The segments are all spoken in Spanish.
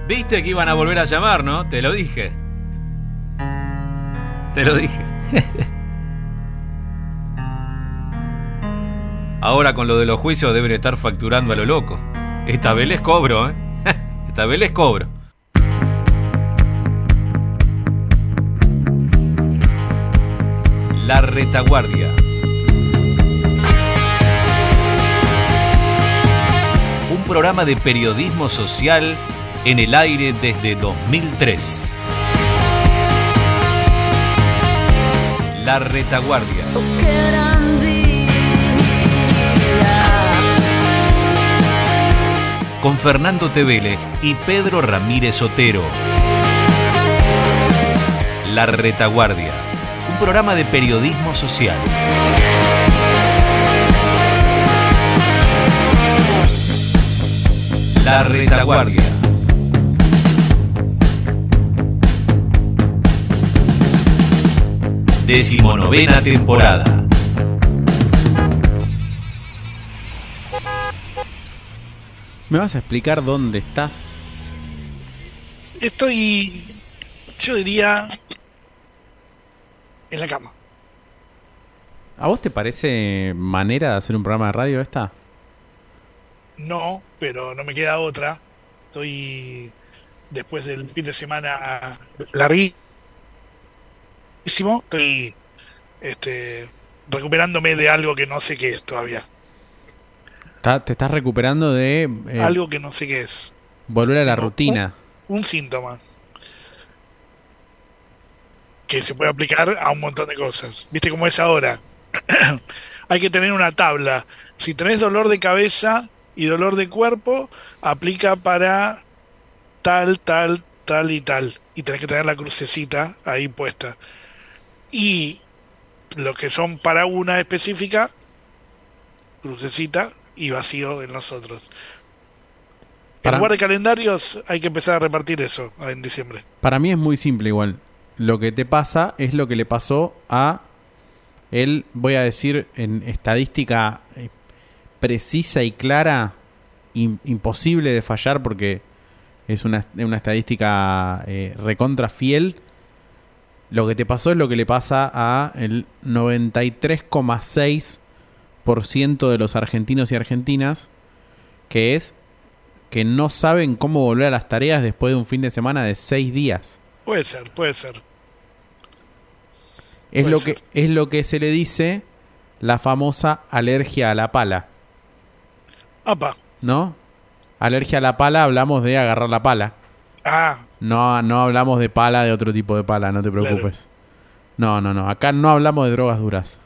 Viste que iban a volver a llamar, ¿no? Te lo dije. Te lo dije. Ahora con lo de los juicios deben estar facturando a lo loco. Esta vez les cobro, ¿eh? Esta vez les cobro. La Retaguardia. Un programa de periodismo social en el aire desde 2003. La Retaguardia. Con Fernando Tevele y Pedro Ramírez Otero. La Retaguardia. Un programa de periodismo social. La Retaguardia. Decimonovena temporada. ¿Me vas a explicar dónde estás? Estoy, yo diría, en la cama. ¿A vos te parece manera de hacer un programa de radio esta? No, pero no me queda otra. Estoy, después del fin de semana larguísimo, estoy recuperándome de algo que no sé qué es todavía. Te estás recuperando de... algo que no sé qué es. Volver a la rutina. Un síntoma que se puede aplicar a un montón de cosas. ¿Viste cómo es ahora? Hay que tener una tabla. Si tenés dolor de cabeza y dolor de cuerpo, aplica para tal, tal, tal y tal. Y tenés que tener la crucecita ahí puesta. Y los que son para una específica, crucecita y vacío en los otros. En lugar de calendarios hay que empezar a repartir eso en diciembre. Para mí es muy simple igual. Lo que te pasa es lo que le pasó a él, voy a decir en estadística precisa y clara, imposible de fallar porque es una estadística recontra fiel. Lo que te pasó es lo que le pasa a el 93,6% de los argentinos y argentinas, que es que no saben cómo volver a las tareas después de un fin de semana de 6 días. Puede ser. Es lo que se le dice la famosa alergia a la pala. ¡Apa! ¿No? Alergia a la pala, hablamos de agarrar la pala. Ah. No hablamos de pala, de otro tipo de pala, no te preocupes. Claro. No. Acá no hablamos de drogas duras.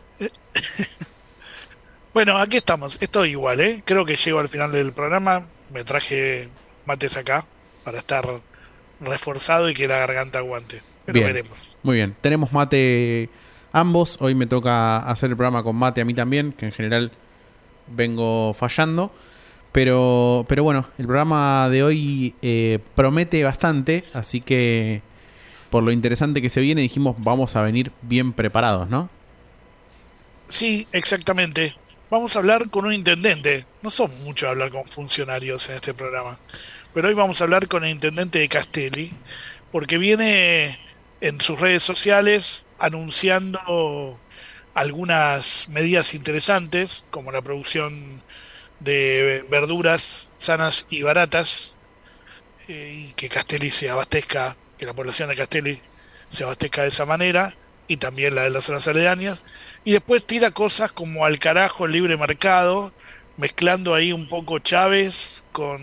Bueno, aquí estamos. Estoy igual, ¿eh? Creo que llego al final del programa. Me traje mates acá para estar reforzado y que la garganta aguante. Pero bien, veremos. Muy bien. Tenemos mate ambos. Hoy me toca hacer el programa con mate a mí también, que en general vengo fallando. Pero bueno, el programa de hoy promete bastante, así que por lo interesante que se viene dijimos vamos a venir bien preparados, ¿no? Sí, exactamente. Vamos a hablar con un intendente. No somos mucho a hablar con funcionarios en este programa, pero hoy vamos a hablar con el intendente de Castelli, porque viene en sus redes sociales anunciando algunas medidas interesantes, como la producción de verduras sanas y baratas, y que Castelli se abastezca, que la población de Castelli se abastezca de esa manera, y también la de las zonas aledañas, y después tira cosas como al carajo el libre mercado, mezclando ahí un poco Chávez con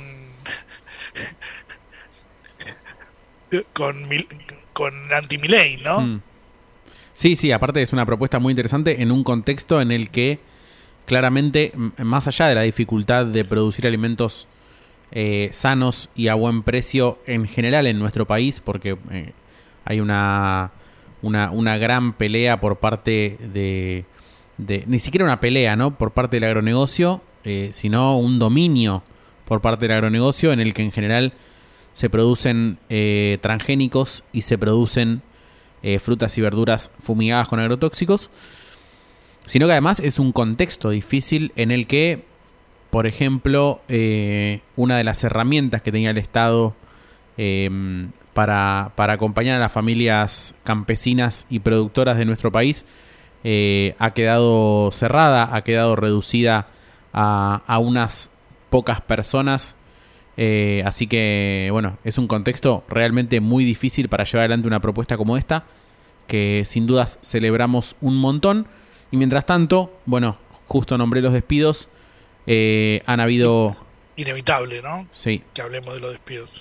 anti-Milei, ¿no? Sí, aparte es una propuesta muy interesante en un contexto en el que claramente, más allá de la dificultad de producir alimentos sanos y a buen precio en general en nuestro país, porque hay una gran pelea por parte de ni siquiera una pelea, ¿no? Por parte del agronegocio, sino un dominio por parte del agronegocio en el que en general se producen transgénicos y se producen frutas y verduras fumigadas con agrotóxicos, sino que además es un contexto difícil en el que, por ejemplo, una de las herramientas que tenía el Estado para acompañar a las familias campesinas y productoras de nuestro país, ha quedado cerrada, ha quedado reducida a unas pocas personas. Así que, bueno, es un contexto realmente muy difícil para llevar adelante una propuesta como esta, que sin dudas celebramos un montón. Y mientras tanto, bueno, justo nombré los despidos. Han habido... Inevitable, ¿no? Sí. Que hablemos de los despidos.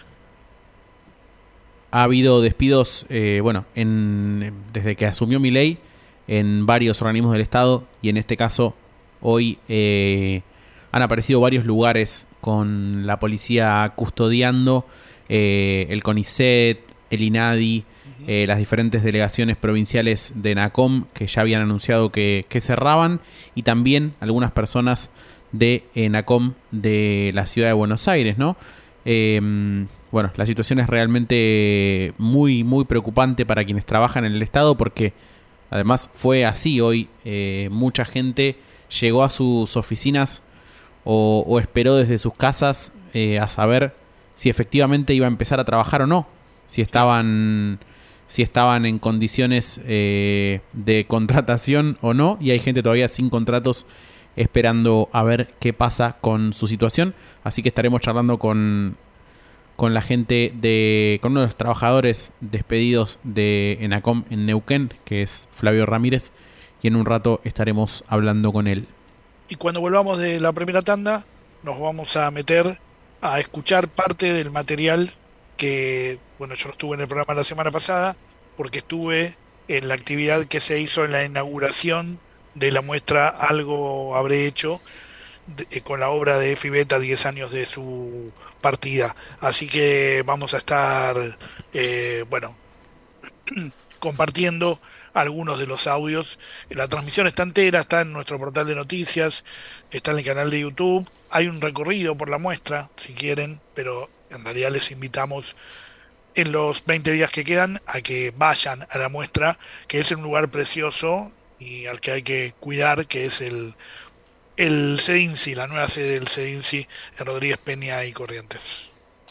Ha habido despidos, bueno, desde que asumió Milei, en varios organismos del Estado. Y en este caso, hoy han aparecido varios lugares con la policía custodiando, el CONICET, el INADI, las diferentes delegaciones provinciales de ENACOM que ya habían anunciado que cerraban, y también algunas personas de ENACOM de la ciudad de Buenos Aires, ¿no? Bueno, la situación es realmente muy, muy preocupante para quienes trabajan en el Estado, porque además fue así hoy. Mucha gente llegó a sus oficinas o esperó desde sus casas a saber si efectivamente iba a empezar a trabajar o no, si estaban en condiciones de contratación o no, y hay gente todavía sin contratos esperando a ver qué pasa con su situación. Así que estaremos charlando con la gente con uno de los trabajadores despedidos de ENACOM en Neuquén, que es Flavio Ramírez, y en un rato estaremos hablando con él. Y cuando volvamos de la primera tanda, nos vamos a meter a escuchar parte del material que, bueno, yo no estuve en el programa la semana pasada, porque estuve en la actividad que se hizo en la inauguración de la muestra Algo Habré Hecho, con la obra de Efi Bet a 10 años de su partida. Así que vamos a estar, bueno, compartiendo algunos de los audios. La transmisión está entera, está en nuestro portal de noticias, está en el canal de YouTube. Hay un recorrido por la muestra, si quieren, pero en realidad les invitamos en los 20 días que quedan a que vayan a la muestra, que es un lugar precioso y al que hay que cuidar, que es el CEDINCI, la nueva sede del CEDINCI en Rodríguez Peña y Corrientes.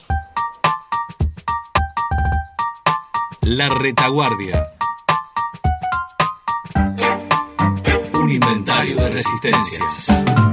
La Retaguardia. Un inventario de resistencias.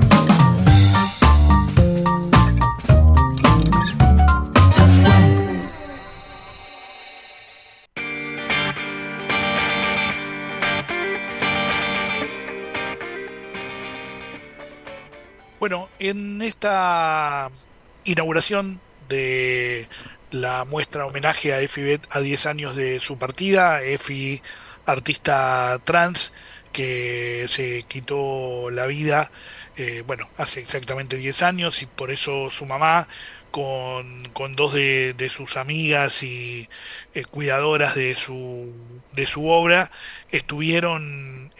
Bueno, en esta inauguración de la muestra homenaje a Efi Bet a 10 años de su partida, Efi, artista trans que se quitó la vida, bueno, hace exactamente 10 años, y por eso su mamá, con dos de sus amigas y cuidadoras de su obra, estuvieron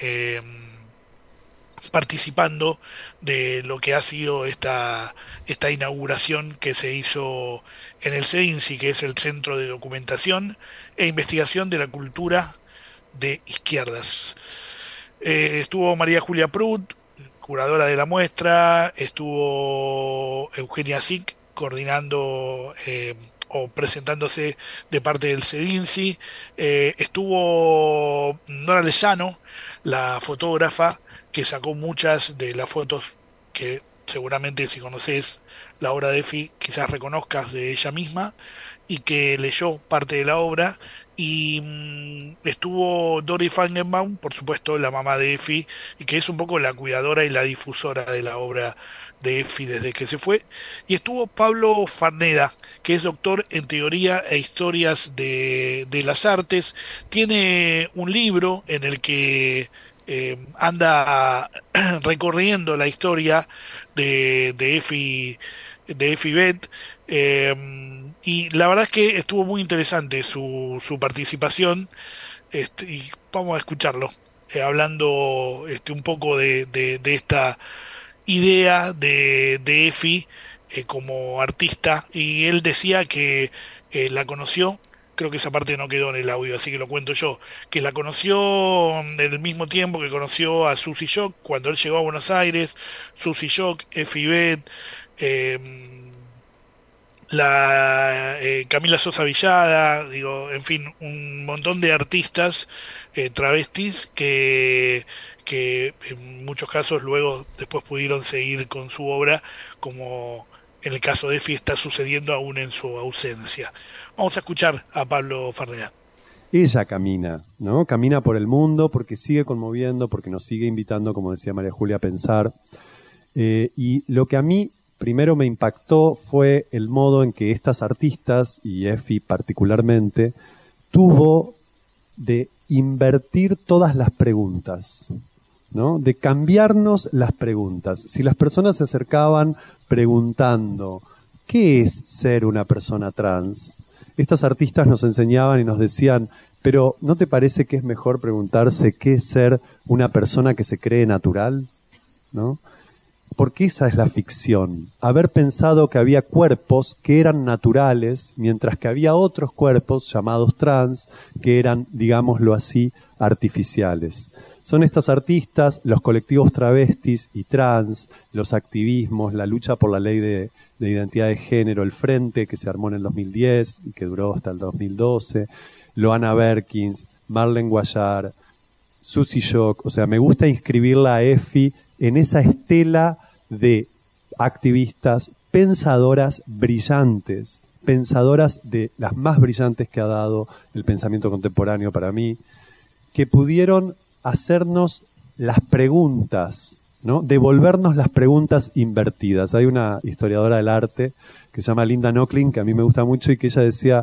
participando de lo que ha sido esta inauguración que se hizo en el CEDINCI, que es el Centro de Documentación e Investigación de la Cultura de Izquierdas. Estuvo María Julia Prut, curadora de la muestra, estuvo Eugenia Sic coordinando o presentándose de parte del CEDINCI, estuvo Nora Lezano, la fotógrafa, que sacó muchas de las fotos que seguramente, si conoces la obra de Efi, quizás reconozcas de ella misma, y que leyó parte de la obra. Y estuvo Dori Fangenbaum, por supuesto, la mamá de Efi, y que es un poco la cuidadora y la difusora de la obra de Efi desde que se fue. Y estuvo Pablo Farneda, que es doctor en teoría e historias de las artes. Tiene un libro en el que anda recorriendo la historia de Efi Bet, y la verdad es que estuvo muy interesante su participación, y vamos a escucharlo, hablando un poco de esta idea de Efi como artista, y él decía que la conoció. Creo que esa parte no quedó en el audio, así que lo cuento yo. Que la conoció en el mismo tiempo que conoció a Susy Shock, cuando él llegó a Buenos Aires. Susy Shock, Efi Bet, Camila Sosa Villada, digo, en fin, un montón de artistas travestis que en muchos casos luego después pudieron seguir con su obra, como en el caso de Effie está sucediendo aún en su ausencia. Vamos a escuchar a Pablo Fardea. Ella camina, ¿no? Camina por el mundo porque sigue conmoviendo, porque nos sigue invitando, como decía María Julia, a pensar. Y lo que a mí primero me impactó fue el modo en que estas artistas, y Effie particularmente, tuvo de invertir todas las preguntas, ¿no? De cambiarnos las preguntas. Si las personas se acercaban preguntando, ¿qué es ser una persona trans? Estas artistas nos enseñaban y nos decían, pero ¿no te parece que es mejor preguntarse qué es ser una persona que se cree natural? ¿No? Porque esa es la ficción. Haber pensado que había cuerpos que eran naturales, mientras que había otros cuerpos llamados trans que eran, digámoslo así, artificiales. Son estas artistas, los colectivos travestis y trans, los activismos, la lucha por la ley de identidad de género, el frente que se armó en el 2010 y que duró hasta el 2012, Loana Berkins, Marlene Guayar, Susie Shock. O sea, me gusta inscribirla a Effie en esa estela de activistas, pensadoras brillantes, pensadoras de las más brillantes que ha dado el pensamiento contemporáneo para mí, que pudieron hacernos las preguntas, ¿no? Devolvernos las preguntas invertidas. Hay una historiadora del arte que se llama Linda Nochlin, que a mí me gusta mucho, y que ella decía,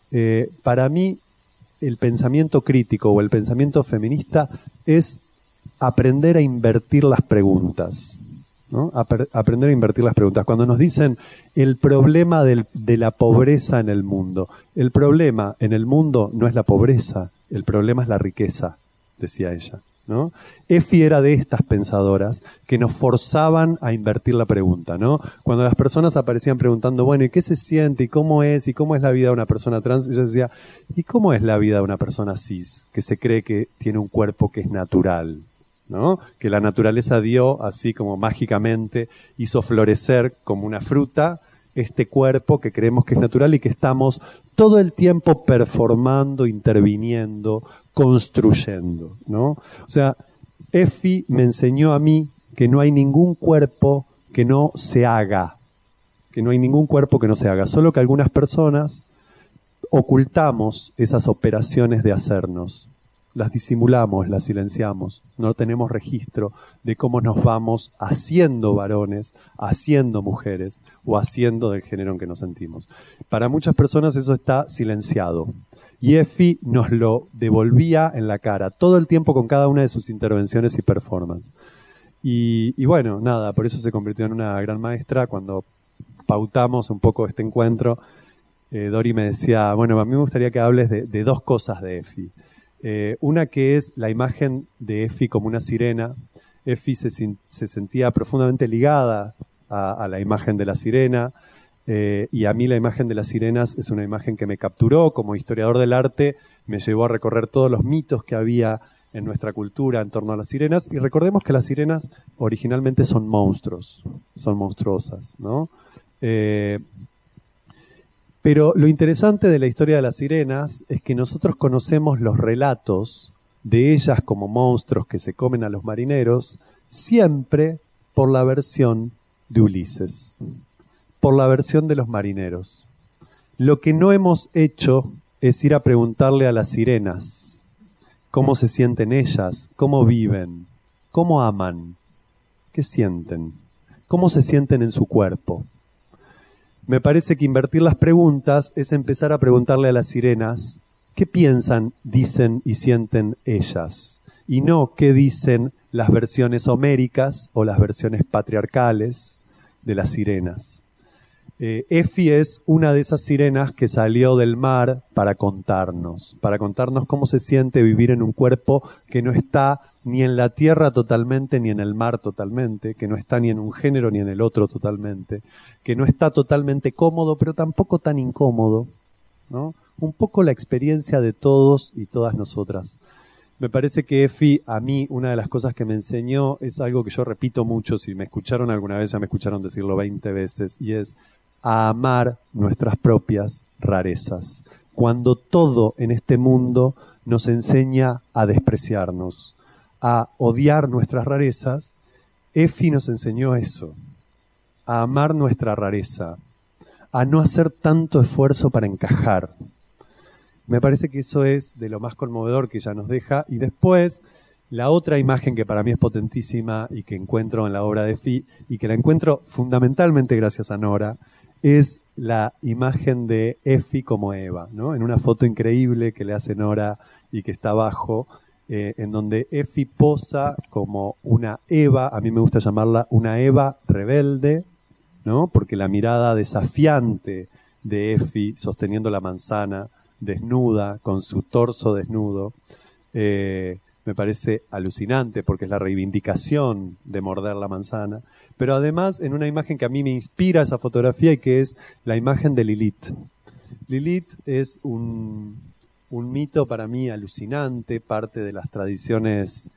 para mí el pensamiento crítico o el pensamiento feminista es aprender a invertir las preguntas, ¿no? Aprender a invertir las preguntas. Cuando nos dicen el problema de la pobreza en el mundo, el problema en el mundo no es la pobreza, el problema es la riqueza, decía ella, ¿no? Effie era de estas pensadoras que nos forzaban a invertir la pregunta, ¿no? Cuando las personas aparecían preguntando, bueno, ¿y qué se siente? ¿Y cómo es? ¿Y cómo es la vida de una persona trans? Ella decía, ¿y cómo es la vida de una persona cis que se cree que tiene un cuerpo que es natural? ¿No? Que la naturaleza dio, así como mágicamente, hizo florecer como una fruta este cuerpo que creemos que es natural y que estamos todo el tiempo performando, interviniendo, construyendo, ¿no? O sea, Effie me enseñó a mí que no hay ningún cuerpo que no se haga, que no hay ningún cuerpo que no se haga, solo que algunas personas ocultamos esas operaciones de hacernos. Las disimulamos, las silenciamos, no tenemos registro de cómo nos vamos haciendo varones, haciendo mujeres o haciendo del género en que nos sentimos. Para muchas personas eso está silenciado y Effie nos lo devolvía en la cara todo el tiempo con cada una de sus intervenciones y performances. Y bueno, nada, por eso se convirtió en una gran maestra. Cuando pautamos un poco este encuentro, Dori me decía, bueno, a mí me gustaría que hables de dos cosas de Effie. Una que es la imagen de Effie como una sirena. Effie se sentía profundamente ligada a la imagen de la sirena, y a mí la imagen de las sirenas es una imagen que me capturó. Como historiador del arte me llevó a recorrer todos los mitos que había en nuestra cultura en torno a las sirenas, y recordemos que las sirenas originalmente son monstruos, son monstruosas, ¿no? Pero lo interesante de la historia de las sirenas es que nosotros conocemos los relatos de ellas como monstruos que se comen a los marineros siempre por la versión de Ulises, por la versión de los marineros. Lo que no hemos hecho es ir a preguntarle a las sirenas cómo se sienten ellas, cómo viven, cómo aman, qué sienten, cómo se sienten en su cuerpo. Me parece que invertir las preguntas es empezar a preguntarle a las sirenas qué piensan, dicen y sienten ellas, y no qué dicen las versiones homéricas o las versiones patriarcales de las sirenas. Effie es una de esas sirenas que salió del mar para contarnos cómo se siente vivir en un cuerpo que no está ni en la tierra totalmente, ni en el mar totalmente, que no está ni en un género ni en el otro totalmente, que no está totalmente cómodo, pero tampoco tan incómodo, ¿no? Un poco la experiencia de todos y todas nosotras. Me parece que Effie, a mí, una de las cosas que me enseñó es algo que yo repito mucho. Si me escucharon alguna vez, ya me escucharon decirlo 20 veces, y es: a amar nuestras propias rarezas, cuando todo en este mundo nos enseña a despreciarnos, a odiar nuestras rarezas. Effie nos enseñó eso, a amar nuestra rareza, a no hacer tanto esfuerzo para encajar. Me parece que eso es de lo más conmovedor que ella nos deja. Y después, la otra imagen que para mí es potentísima y que encuentro en la obra de Effie, y que la encuentro fundamentalmente gracias a Nora, es la imagen de Effie como Eva, ¿no? En una foto increíble que le hace Nora y que está abajo, en donde Effie posa como una Eva, a mí me gusta llamarla una Eva rebelde, ¿no? Porque la mirada desafiante de Effie sosteniendo la manzana, desnuda, con su torso desnudo, me parece alucinante porque es la reivindicación de morder la manzana, pero además en una imagen que a mí me inspira esa fotografía y que es la imagen de Lilith. Lilith es un mito para mí alucinante, parte de las tradiciones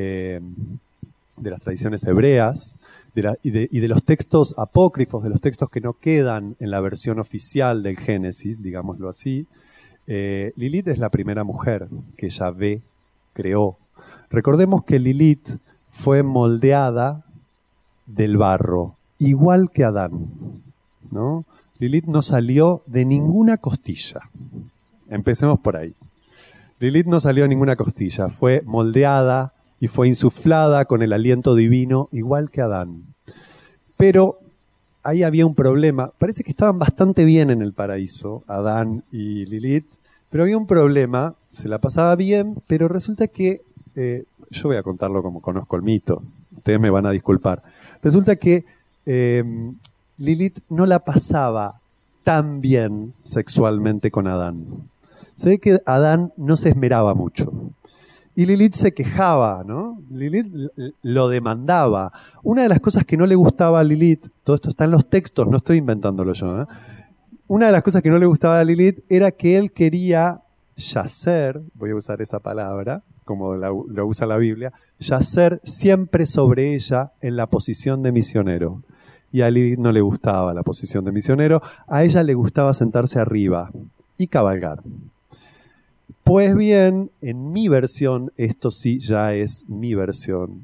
hebreas y de los textos apócrifos, de los textos que no quedan en la versión oficial del Génesis, digámoslo así. Lilith es la primera mujer que Yahvé creó. Recordemos que Lilith fue moldeada del barro, igual que Adán, ¿no? Lilith no salió de ninguna costilla. Empecemos por ahí. Lilith no salió de ninguna costilla, fue moldeada y fue insuflada con el aliento divino, igual que Adán. Pero ahí había un problema. Parece que estaban bastante bien en el paraíso, Adán y Lilith, pero había un problema, se la pasaba bien, pero resulta que, yo voy a contarlo como conozco el mito, ustedes me van a disculpar. Resulta que Lilith no la pasaba tan bien sexualmente con Adán. Se ve que Adán no se esmeraba mucho. Y Lilith se quejaba, ¿no? Lilith lo demandaba. Una de las cosas que no le gustaba a Lilith, todo esto está en los textos, no estoy inventándolo yo, ¿eh? Una de las cosas que no le gustaba a Lilith era que él quería yacer, voy a usar esa palabra, como lo usa la Biblia, yacer siempre sobre ella en la posición de misionero. Y a Lilith no le gustaba la posición de misionero, a ella le gustaba sentarse arriba y cabalgar. Pues bien, en mi versión, esto sí ya es mi versión,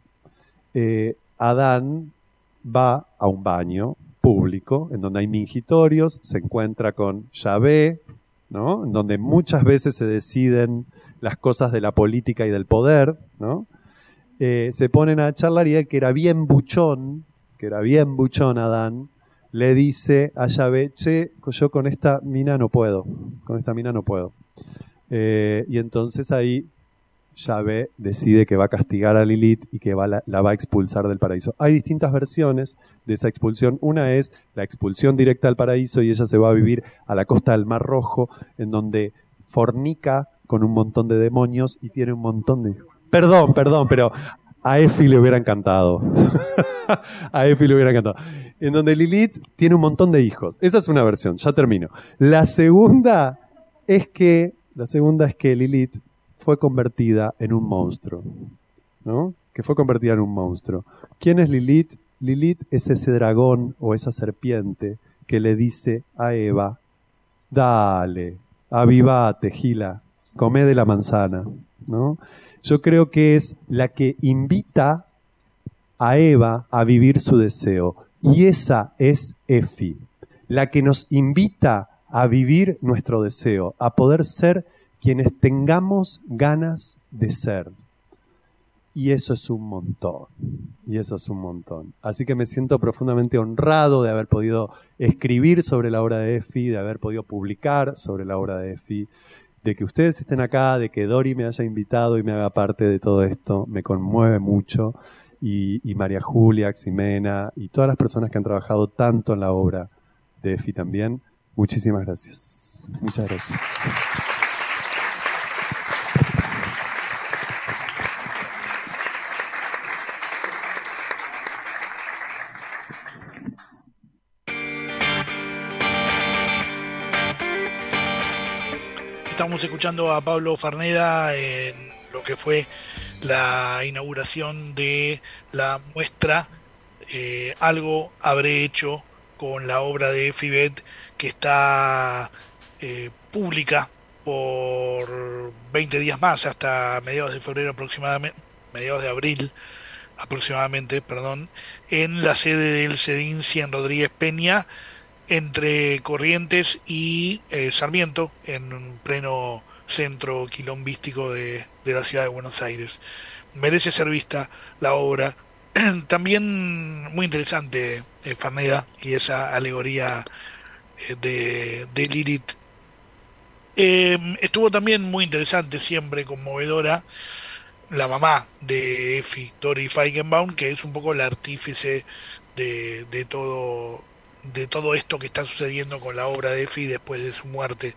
Adán va a un baño público, en donde hay mingitorios, se encuentra con Yahvé, ¿no? En donde muchas veces se deciden las cosas de la política y del poder, ¿no? Se ponen a charlar y él, que era bien buchón Adán, le dice a Yahvé, che, yo con esta mina no puedo. Y entonces ahí Yahvé decide que va a castigar a Lilith y que la va a expulsar del paraíso. Hay distintas versiones de esa expulsión. Una es la expulsión directa al paraíso y ella se va a vivir a la costa del Mar Rojo, en donde fornica con un montón de demonios y tiene un montón de... Perdón, pero a Effie le hubiera encantado. En donde Lilith tiene un montón de hijos. Esa es una versión, ya termino. La segunda es que Lilith fue convertida en un monstruo, ¿no? Que fue convertida en un monstruo. ¿Quién es Lilith? Lilith es ese dragón o esa serpiente que le dice a Eva, dale, avivate, Gila, come de la manzana, ¿no? Yo creo que es la que invita a Eva a vivir su deseo. Y esa es Effie, la que nos invita a vivir nuestro deseo, a poder ser quienes tengamos ganas de ser. Y eso es un montón. Así que me siento profundamente honrado de haber podido escribir sobre la obra de Effie, de haber podido publicar sobre la obra de Effie, de que ustedes estén acá, de que Dori me haya invitado y me haga parte de todo esto. Me conmueve mucho. Y María Julia, Ximena y todas las personas que han trabajado tanto en la obra de Effie también. Muchísimas gracias. Muchas gracias. Estamos escuchando a Pablo Farneda en lo que fue la inauguración de la muestra Algo habré hecho con la obra de Fibet, que está pública por 20 días más, hasta mediados de febrero aproximadamente, mediados de abril aproximadamente, perdón, en la sede del CEDIN 100 Rodríguez Peña, entre Corrientes y Sarmiento, en pleno centro quilombístico de la ciudad de Buenos Aires. Merece ser vista la obra. También muy interesante, Farneda, y esa alegoría de Lilith. Estuvo también muy interesante, siempre conmovedora, la mamá de Effie, Dori Feigenbaum, que es un poco la artífice de todo esto que está sucediendo con la obra de Effie después de su muerte.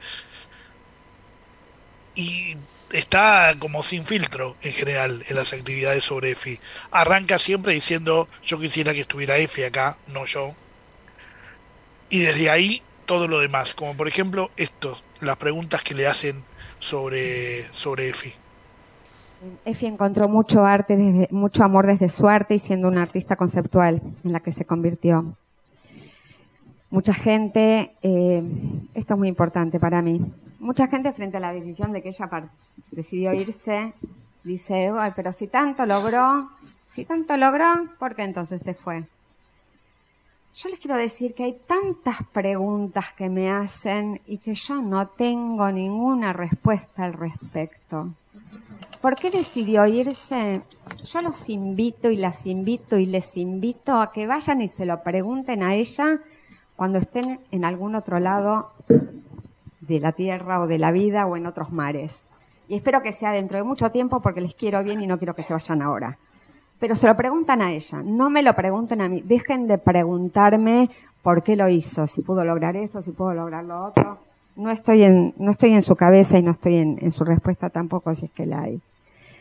Y está como sin filtro en general en las actividades sobre Effie. Arranca siempre diciendo: yo quisiera que estuviera Effie acá, no yo. Y desde ahí todo lo demás, como por ejemplo las preguntas que le hacen sobre Effie. Effie encontró mucho arte, mucho amor desde su arte y siendo una artista conceptual en la que se convirtió. Mucha gente, esto es muy importante para mí, mucha gente frente a la decisión de que ella decidió irse, dice: ay, pero si tanto logró, ¿por qué entonces se fue? Yo les quiero decir que hay tantas preguntas que me hacen y que yo no tengo ninguna respuesta al respecto. ¿Por qué decidió irse? Yo los invito y las invito y les invito a que vayan y se lo pregunten a ella cuando estén en algún otro lado de la tierra o de la vida o en otros mares. Y espero que sea dentro de mucho tiempo porque les quiero bien y no quiero que se vayan ahora. Pero se lo preguntan a ella, no me lo pregunten a mí. Dejen de preguntarme por qué lo hizo, si pudo lograr esto, si pudo lograr lo otro. No estoy en su cabeza y no estoy en su respuesta tampoco, si es que la hay.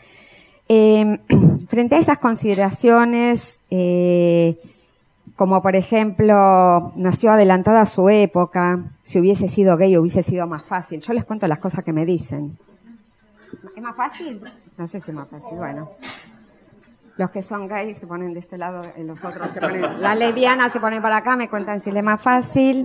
Frente a esas consideraciones, como por ejemplo, nació adelantada a su época, si hubiese sido gay hubiese sido más fácil. Yo les cuento las cosas que me dicen. ¿Es más fácil? No sé si es más fácil, bueno. Los que son gays se ponen de este lado, los otros se ponen, las lesbianas se ponen para acá, me cuentan si le es más fácil.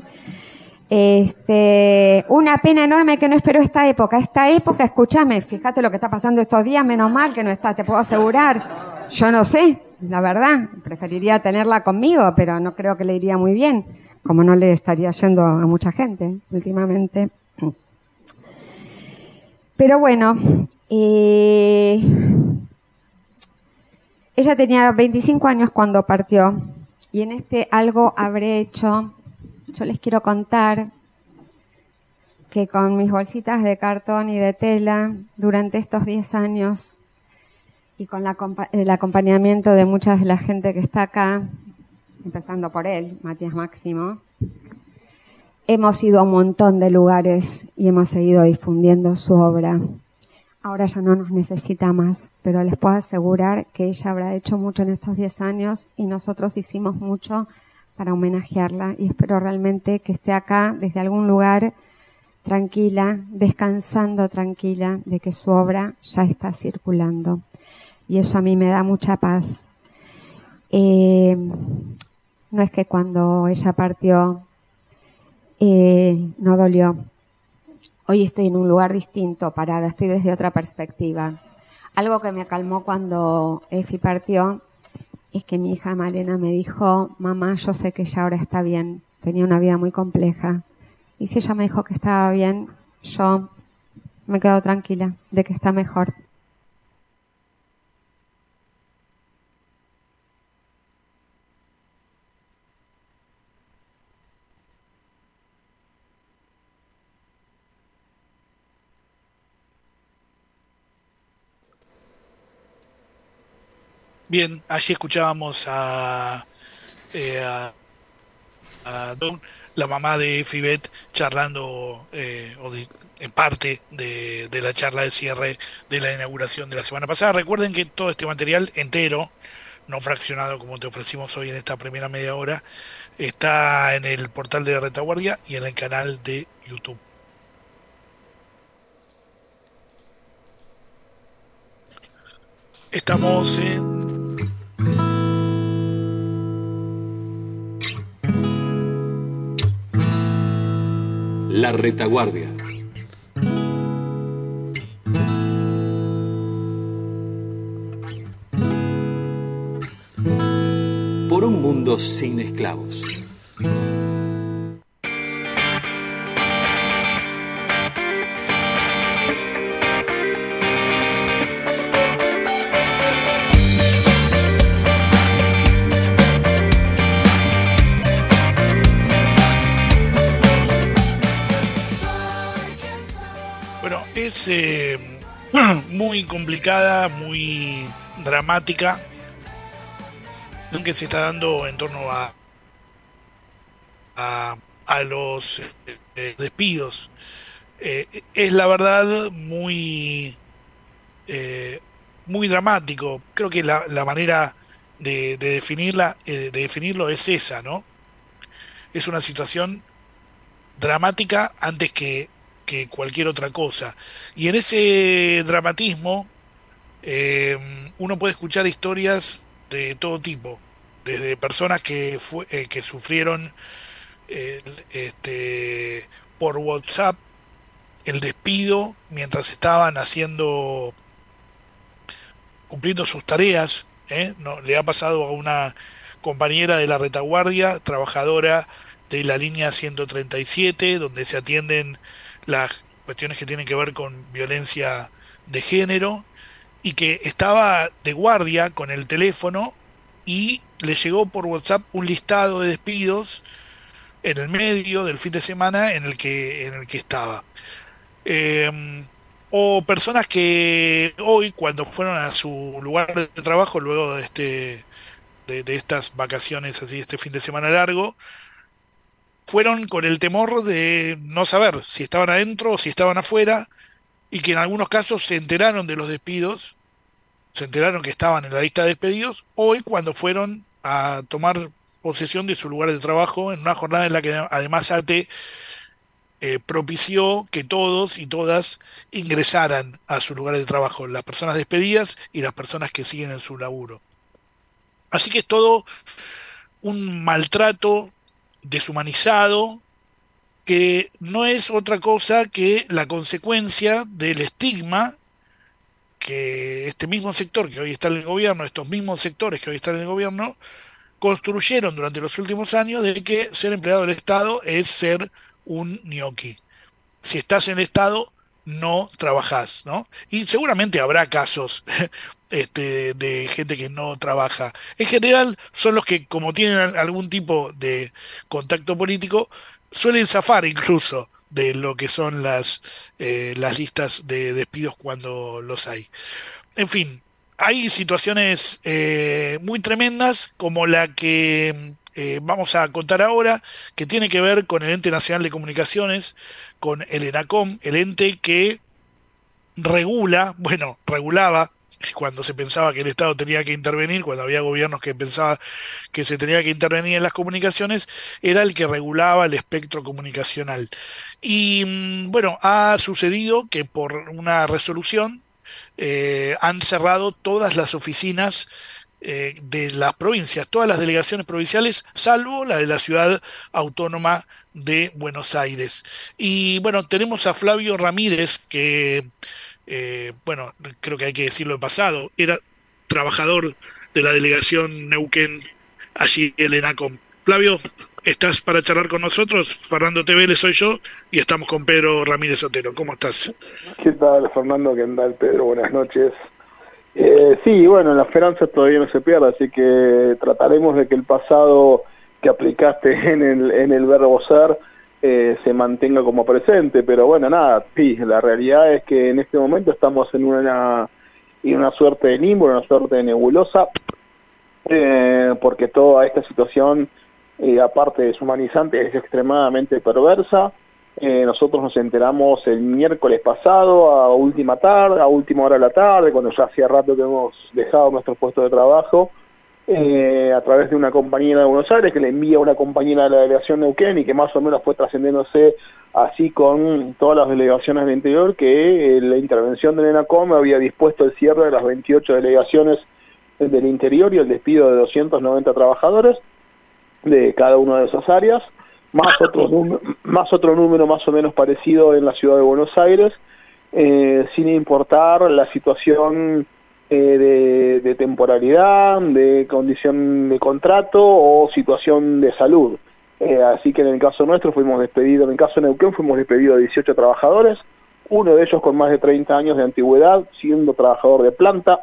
Una pena enorme que no esperó esta época. Esta época, escúchame, fíjate lo que está pasando estos días, menos mal que no está, te puedo asegurar. Yo no sé, la verdad, preferiría tenerla conmigo, pero no creo que le iría muy bien, como no le estaría yendo a mucha gente últimamente. Pero bueno, ella tenía 25 años cuando partió y en algo habré hecho. Yo les quiero contar que con mis bolsitas de cartón y de tela durante estos 10 años y con el acompañamiento de mucha de la gente que está acá, empezando por él, Matías Máximo, hemos ido a un montón de lugares y hemos seguido difundiendo su obra. Ahora ya no nos necesita más, pero les puedo asegurar que ella habrá hecho mucho en estos 10 años y nosotros hicimos mucho para homenajearla y espero realmente que esté acá desde algún lugar tranquila, descansando tranquila de que su obra ya está circulando. Y eso a mí me da mucha paz. No es que cuando ella partió no dolió. Hoy estoy en un lugar distinto, parada, estoy desde otra perspectiva. Algo que me calmó cuando Effie partió es que mi hija Malena me dijo: mamá, yo sé que ella ahora está bien, tenía una vida muy compleja. Y si ella me dijo que estaba bien, yo me quedo tranquila de que está mejor. Bien, allí escuchábamos eh, a, a Dawn, la mamá de Fibet, charlando en parte de la charla de cierre de la inauguración de la semana pasada. Recuerden que todo este material entero, no fraccionado como te ofrecimos hoy en esta primera media hora, está en el portal de Retaguardia y en el canal de YouTube. Estamos en La Retaguardia. Por un mundo sin esclavos. Bueno, es muy complicada, muy dramática, que se está dando en torno a los despidos. Es la verdad muy dramático. Creo que la manera de definirlo es esa, ¿no? Es una situación dramática antes que cualquier otra cosa. Y en ese dramatismo uno puede escuchar historias de todo tipo, desde personas que sufrieron por WhatsApp el despido mientras estaban cumpliendo sus tareas. No, le ha pasado a una compañera de la retaguardia, trabajadora de la línea 137, donde se atienden las cuestiones que tienen que ver con violencia de género, y que estaba de guardia con el teléfono y le llegó por WhatsApp un listado de despidos en el medio del fin de semana en el que estaba. O personas que hoy, cuando fueron a su lugar de trabajo, luego de estas vacaciones, así, este fin de semana largo, fueron con el temor de no saber si estaban adentro o si estaban afuera, y que en algunos casos se enteraron de los despidos, se enteraron que estaban en la lista de despedidos, hoy cuando fueron a tomar posesión de su lugar de trabajo, en una jornada en la que además ATE propició que todos y todas ingresaran a su lugar de trabajo, las personas despedidas y las personas que siguen en su laburo. Así que es todo un maltrato deshumanizado, que no es otra cosa que la consecuencia del estigma que este mismo sector que hoy está en el gobierno, estos mismos sectores que hoy están en el gobierno, construyeron durante los últimos años, de que ser empleado del Estado es ser un ñoqui. Si estás en el Estado, no trabajás, ¿no? Y seguramente habrá casos de gente que no trabaja. En general son los que, como tienen algún tipo de contacto político, suelen zafar incluso de lo que son las listas de despidos cuando los hay. En fin, hay situaciones muy tremendas, como la que vamos a contar ahora, que tiene que ver con el Ente Nacional de Comunicaciones, con el ENACOM, el ente que regulaba cuando se pensaba que el Estado tenía que intervenir, cuando había gobiernos que pensaban que se tenía que intervenir en las comunicaciones, era el que regulaba el espectro comunicacional. Y bueno, ha sucedido que por una resolución han cerrado todas las oficinas de las provincias, todas las delegaciones provinciales, salvo la de la Ciudad Autónoma de Buenos Aires. Y bueno, tenemos a Flavio Ramírez, que creo que hay que decirlo de pasado, era trabajador de la delegación Neuquén, allí en el ENACOM. Flavio, ¿estás para charlar con nosotros? Fernando Tevele soy yo, y estamos con Pedro Ramírez Otero. ¿Cómo estás? ¿Qué tal, Fernando? ¿Qué tal, Pedro? Buenas noches. Sí, bueno, la esperanza todavía no se pierde, así que trataremos de que el pasado que aplicaste en el verbo ser se mantenga como presente, pero bueno, nada, sí, la realidad es que en este momento estamos en una suerte de limbo, una suerte de nebulosa, porque toda esta situación, aparte de deshumanizante, es extremadamente perversa. Nosotros nos enteramos el miércoles pasado a última hora de la tarde, cuando ya hacía rato que hemos dejado nuestro puesto de trabajo, a través de una compañera de Buenos Aires que le envía a una compañera de la delegación Neuquén, y que más o menos fue trascendiéndose así con todas las delegaciones del interior, que la intervención del ENACOM había dispuesto el cierre de las 28 delegaciones del interior y el despido de 290 trabajadores de cada una de esas áreas. más otro número más o menos parecido en la ciudad de Buenos Aires, sin importar la situación de temporalidad, de condición de contrato o situación de salud. Así que en el caso nuestro fuimos despedidos, en el caso de Neuquén fuimos despedidos de 18 trabajadores, uno de ellos con más de 30 años de antigüedad, siendo trabajador de planta,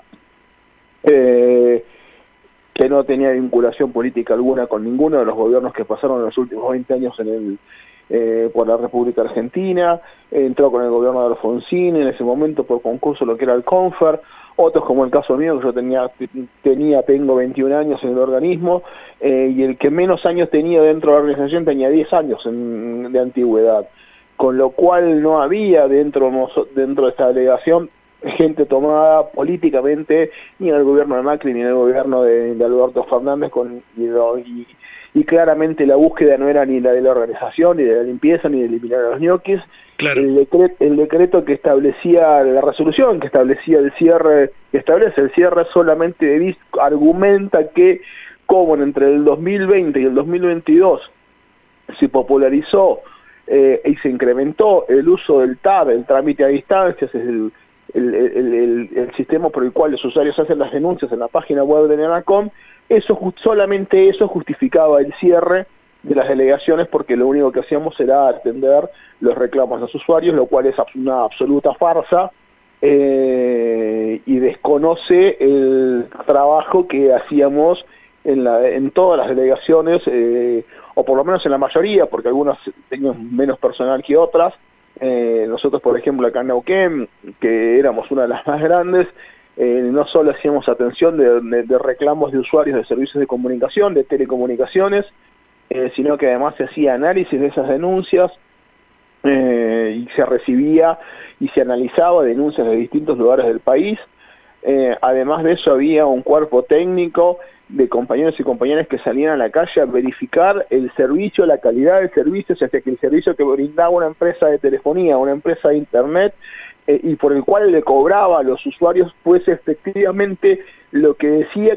que no tenía vinculación política alguna con ninguno de los gobiernos que pasaron en los últimos 20 años por la República Argentina. Entró con el gobierno de Alfonsín en ese momento por concurso, lo que era el CONFER. Otros, como el caso mío, que yo tengo 21 años en el organismo, y el que menos años tenía dentro de la organización tenía 10 años de antigüedad, con lo cual no había dentro de esta delegación gente tomada políticamente ni en el gobierno de Macri ni en el gobierno de Alberto Fernández, y claramente la búsqueda no era ni la de la organización, ni de la limpieza, ni de eliminar a los ñoquis. Claro. El decreto que establecía, la resolución que establecía el cierre, solamente argumenta que como entre el 2020 y el 2022 se popularizó y se incrementó el uso del TAB, el trámite a distancias, es el sistema por el cual los usuarios hacen las denuncias en la página web de ANACOM, solamente eso justificaba el cierre de las delegaciones, porque lo único que hacíamos era atender los reclamos de los usuarios, lo cual es una absoluta farsa, y desconoce el trabajo que hacíamos en todas las delegaciones, o por lo menos en la mayoría, porque algunas tenían menos personal que otras. Nosotros, por ejemplo, acá en Neuquén, que éramos una de las más grandes, no solo hacíamos atención de reclamos de usuarios de servicios de comunicación, de telecomunicaciones, sino que además se hacía análisis de esas denuncias, y se recibía y se analizaba denuncias de distintos lugares del país. Además de eso, había un cuerpo técnico de compañeros y compañeras que salían a la calle a verificar el servicio, la calidad del servicio, o sea, que el servicio que brindaba una empresa de telefonía, una empresa de internet, y por el cual le cobraba a los usuarios, pues efectivamente lo que decía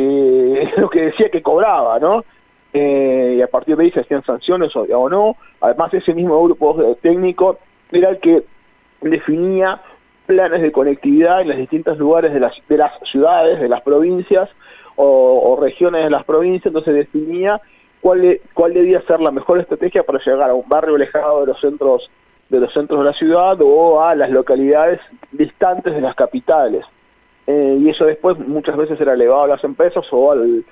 que cobraba, ¿no? Y a partir de ahí se hacían sanciones o no. Además, ese mismo grupo técnico era el que definía planes de conectividad en los distintos lugares de las ciudades, de las provincias o regiones de las provincias. Entonces definía cuál debía ser la mejor estrategia para llegar a un barrio alejado de los centros de la ciudad o a las localidades distantes de las capitales. Y eso después muchas veces era elevado a las empresas o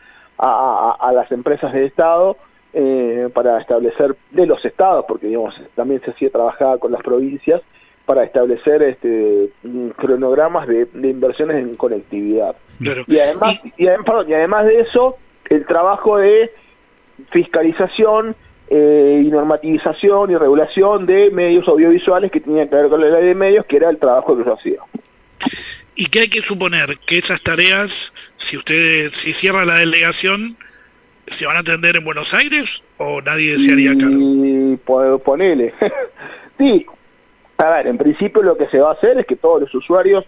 a las empresas de Estado, para establecer, de los estados, porque digamos también se hacía trabajada con las provincias, para establecer cronogramas de inversiones en conectividad. Claro. Y además de eso, el trabajo de fiscalización y normativización y regulación de medios audiovisuales que tenían que ver con la ley de medios, que era el trabajo que yo hacía. ¿Y qué hay que suponer? Que esas tareas, si cierra la delegación, ¿se van a atender en Buenos Aires o nadie se haría cargo? Y ponele. Sí. A ver, en principio lo que se va a hacer es que todos los usuarios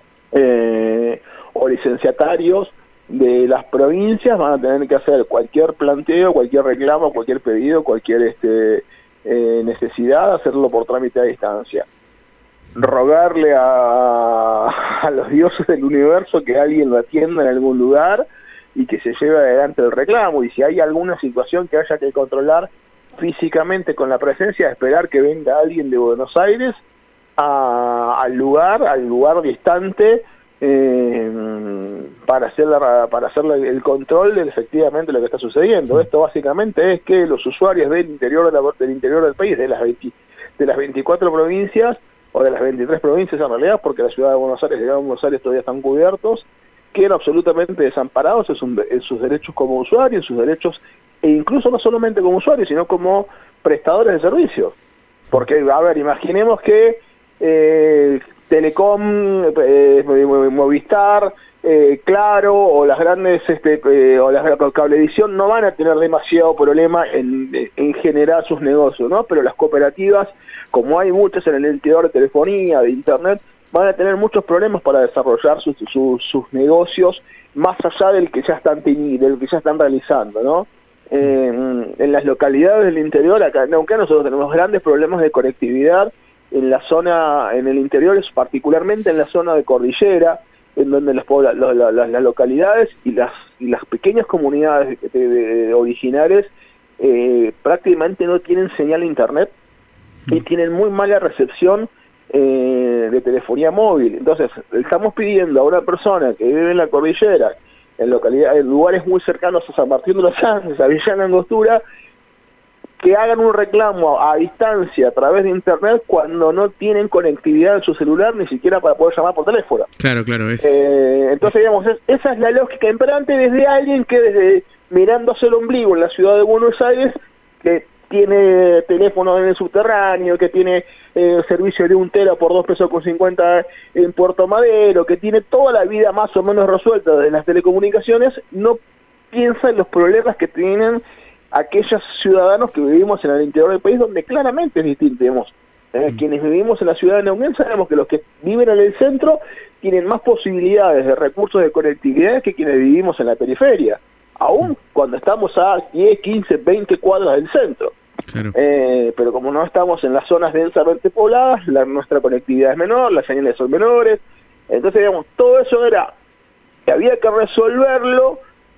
o licenciatarios de las provincias van a tener que hacer cualquier planteo, cualquier reclamo, cualquier pedido, cualquier necesidad, hacerlo por trámite a distancia. Rogarle a los dioses del universo que alguien lo atienda en algún lugar y que se lleve adelante el reclamo, y si hay alguna situación que haya que controlar físicamente con la presencia, esperar que venga alguien de Buenos Aires al lugar distante, para hacer el control de efectivamente lo que está sucediendo. Esto básicamente es que los usuarios del interior del país, de las 24 provincias o de las 23 provincias en realidad, porque la ciudad de Buenos Aires y la de Buenos Aires todavía están cubiertos, quedan absolutamente desamparados en sus derechos como usuarios, en sus derechos, e incluso no solamente como usuarios, sino como prestadores de servicios. Porque, a ver, imaginemos que Telecom, Movistar, Claro o las grandes o la Cablevisión no van a tener demasiado problema en generar sus negocios, ¿no? Pero las cooperativas, como hay muchas en el interior de telefonía, de internet, van a tener muchos problemas para desarrollar sus negocios más allá del que ya están realizando, ¿no? En las localidades del interior, acá en Neuquén, nosotros tenemos grandes problemas de conectividad en la zona, en el interior, particularmente en la zona de cordillera, en donde las localidades y las pequeñas comunidades originarias prácticamente no tienen señal de internet y tienen muy mala recepción de telefonía móvil. Entonces, estamos pidiendo a una persona que vive en la cordillera, en lugares muy cercanos a San Martín de los Andes, a Villa Langostura, que hagan un reclamo a distancia a través de internet cuando no tienen conectividad en su celular, ni siquiera para poder llamar por teléfono. Claro. Entonces, digamos, esa es la lógica imperante desde alguien que desde mirándose el ombligo en la ciudad de Buenos Aires, que tiene teléfono en el subterráneo, que tiene servicio de 1 tera por 2,50 pesos en Puerto Madero, que tiene toda la vida más o menos resuelta de las telecomunicaciones, no piensa en los problemas que tienen aquellos ciudadanos que vivimos en el interior del país, donde claramente es distinto. Quienes vivimos en la ciudad de Neuquén sabemos que los que viven en el centro tienen más posibilidades de recursos de conectividad que quienes vivimos en la periferia, aún cuando estamos a 10, 15, 20 cuadras del centro. Claro. Pero como no estamos en las zonas densamente pobladas, nuestra conectividad es menor, las señales son menores. Entonces, digamos, todo eso era que había que resolverlo,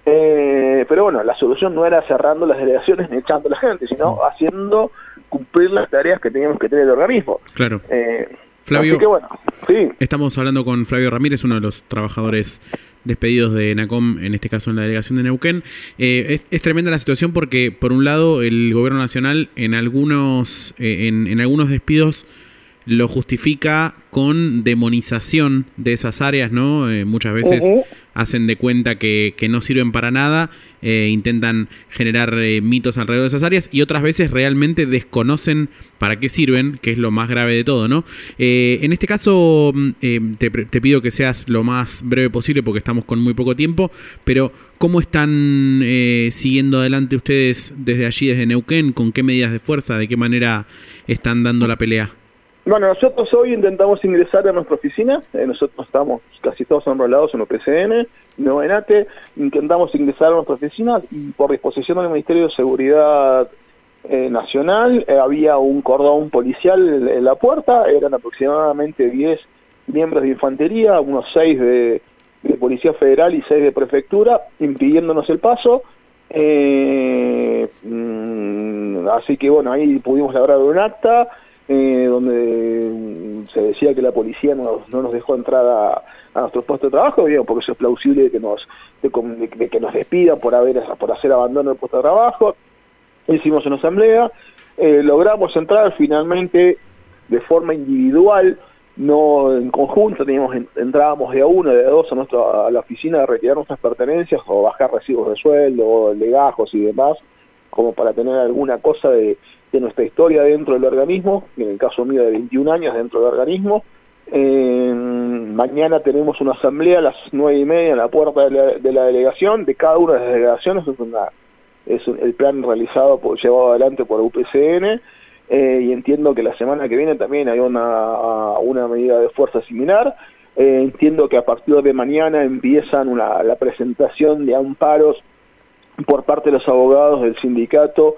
pero bueno, la solución no era cerrando las delegaciones ni echando a la gente, sino haciendo cumplir las tareas que teníamos que tener el organismo. Claro. Flavio, así que bueno, sí. Estamos hablando con Flavio Ramírez, uno de los trabajadores despedidos de ENACOM, en este caso en la delegación de Neuquén. Es tremenda la situación porque, por un lado, el gobierno nacional en algunos despidos lo justifica con demonización de esas áreas, ¿no? Muchas veces hacen de cuenta que no sirven para nada, intentan generar mitos alrededor de esas áreas, y otras veces realmente desconocen para qué sirven, que es lo más grave de todo, ¿no? En este caso, te pido que seas lo más breve posible porque estamos con muy poco tiempo, pero ¿cómo están siguiendo adelante ustedes desde allí, desde Neuquén? ¿Con qué medidas de fuerza? ¿De qué manera están dando la pelea? Bueno, nosotros hoy intentamos ingresar a nuestra oficina, nosotros estamos casi todos enrolados en UPCN, no en ATE, intentamos ingresar a nuestra oficina y por disposición del Ministerio de Seguridad Nacional había un cordón policial en la puerta, eran aproximadamente 10 miembros de infantería, unos 6 de Policía Federal y 6 de Prefectura, impidiéndonos el paso. Así que bueno, ahí pudimos lograr un acta donde se decía que la policía no nos dejó entrar a nuestro puesto de trabajo, digamos, porque eso es plausible de que nos despidan por hacer abandono del puesto de trabajo. Hicimos una asamblea, logramos entrar finalmente de forma individual, no en conjunto, entrábamos de a uno, de a dos a la oficina a retirar nuestras pertenencias o bajar recibos de sueldo, legajos y demás, como para tener alguna cosa de nuestra historia dentro del organismo, en el caso mío de 21 años dentro del organismo. Mañana tenemos una asamblea a las 9:30 en la puerta de la delegación, de cada una de las delegaciones, es el plan realizado, llevado adelante por UPCN, y entiendo que la semana que viene también hay una medida de fuerza similar. Entiendo que a partir de mañana empiezan la presentación de amparos por parte de los abogados del sindicato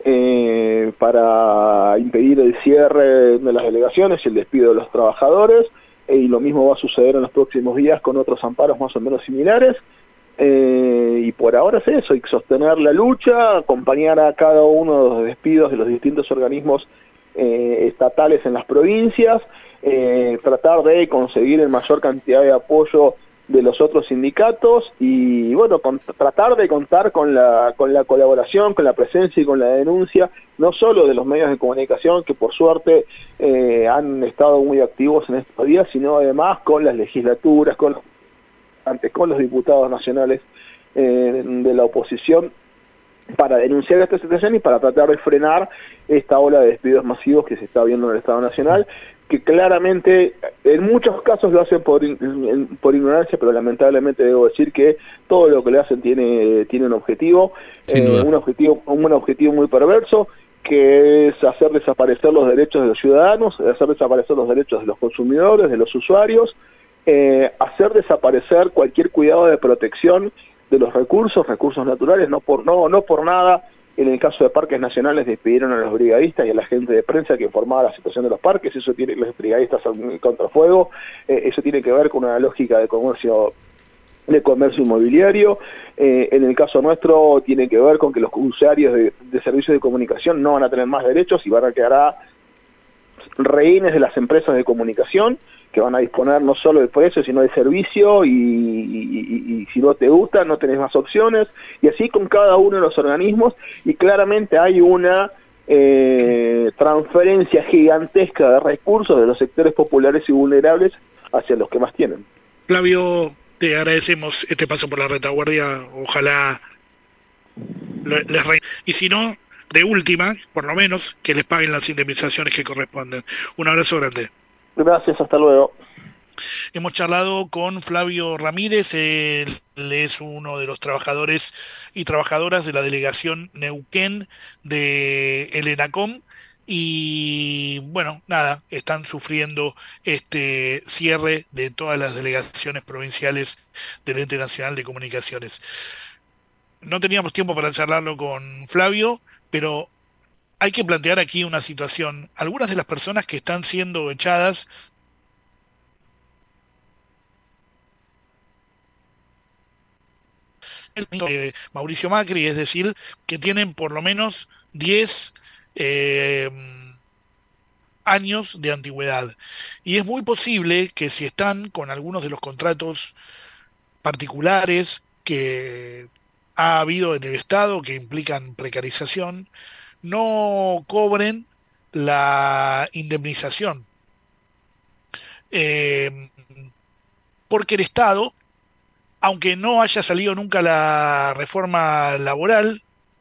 para impedir el cierre de las delegaciones y el despido de los trabajadores, y lo mismo va a suceder en los próximos días con otros amparos más o menos similares. Y por ahora es eso, y sostener la lucha, acompañar a cada uno de los despidos de los distintos organismos estatales en las provincias, tratar de conseguir el mayor cantidad de apoyo de los otros sindicatos y bueno, tratar de contar con la colaboración, con la presencia y con la denuncia, no solo de los medios de comunicación que por suerte han estado muy activos en estos días, sino además con las legislaturas, con los diputados nacionales de la oposición, para denunciar esta situación y para tratar de frenar esta ola de despidos masivos que se está viendo en el Estado Nacional, que claramente en muchos casos lo hacen por ignorancia, pero lamentablemente debo decir que todo lo que le hacen tiene un objetivo, un objetivo muy perverso, que es hacer desaparecer los derechos de los ciudadanos, hacer desaparecer los derechos de los consumidores, de los usuarios, hacer desaparecer cualquier cuidado de protección de los recursos naturales, no por nada. En el caso de parques nacionales despidieron a los brigadistas y a la gente de prensa que informaba la situación de los parques. Eso tiene, los brigadistas son contrafuego, eso tiene que ver con una lógica de comercio inmobiliario. En el caso nuestro tiene que ver con que los usuarios de servicios de comunicación no van a tener más derechos y van a quedar rehenes de las empresas de comunicación, que van a disponer no solo de precio, sino de servicio, y si no te gusta, no tenés más opciones, y así con cada uno de los organismos, y claramente hay una transferencia gigantesca de recursos de los sectores populares y vulnerables hacia los que más tienen. Flavio, te agradecemos este paso por la retaguardia, ojalá y si no, de última, por lo menos, que les paguen las indemnizaciones que corresponden. Un abrazo grande. Gracias, hasta luego. Hemos charlado con Flavio Ramírez, él es uno de los trabajadores y trabajadoras de la delegación Neuquén de el ENACOM, y bueno, nada, están sufriendo este cierre de todas las delegaciones provinciales del Ente Nacional de Comunicaciones. No teníamos tiempo para charlarlo con Flavio, pero hay que plantear aquí una situación. Algunas de las personas que están siendo echadas Mauricio Macri, es decir, que tienen por lo menos 10 años de antigüedad. Y es muy posible que si están con algunos de los contratos particulares que ha habido en el Estado que implican precarización, no cobren la indemnización. Porque el Estado, aunque no haya salido nunca la reforma laboral,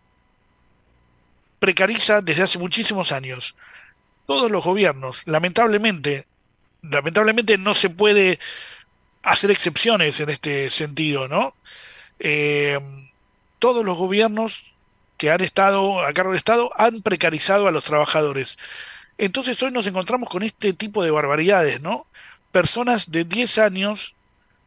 precariza desde hace muchísimos años. Todos los gobiernos, lamentablemente no se puede hacer excepciones en este sentido, ¿no? Todos los gobiernos que han estado a cargo del Estado han precarizado a los trabajadores. Entonces hoy nos encontramos con este tipo de barbaridades, ¿no? Personas de 10 años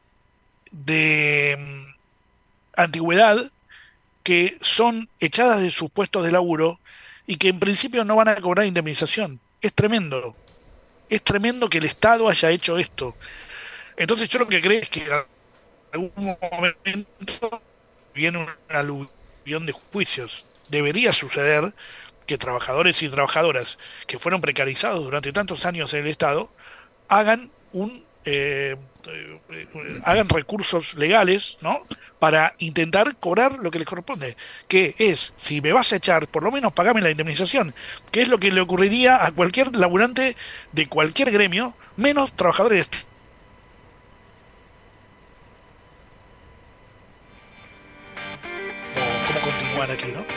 de antigüedad que son echadas de sus puestos de laburo y que en principio no van a cobrar indemnización. Es tremendo que el Estado haya hecho esto. Entonces yo lo que creo es que en algún momento viene un aluvión de juicios. Debería suceder que trabajadores y trabajadoras que fueron precarizados durante tantos años en el Estado hagan hagan recursos legales, ¿no?, para intentar cobrar lo que les corresponde, que es, si me vas a echar, por lo menos pagame la indemnización, que es lo que le ocurriría a cualquier laburante de cualquier gremio, menos trabajadores. ¿Cómo continúan aquí, no?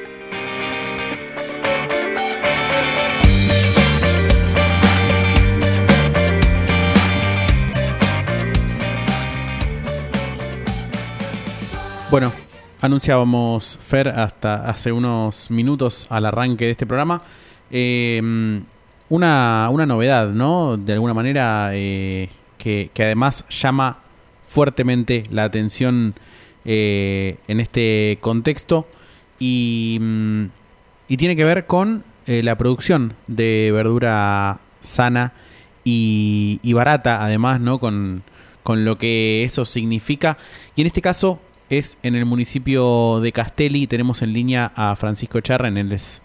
Bueno, anunciábamos, Fer, hasta hace unos minutos al arranque de este programa, una novedad, ¿no? De alguna manera que además llama fuertemente la atención en este contexto y tiene que ver con la producción de verdura sana y barata, además, ¿no? Con lo que eso significa. Y en este caso es en el municipio de Castelli. Tenemos en línea a Francisco Echarren, él es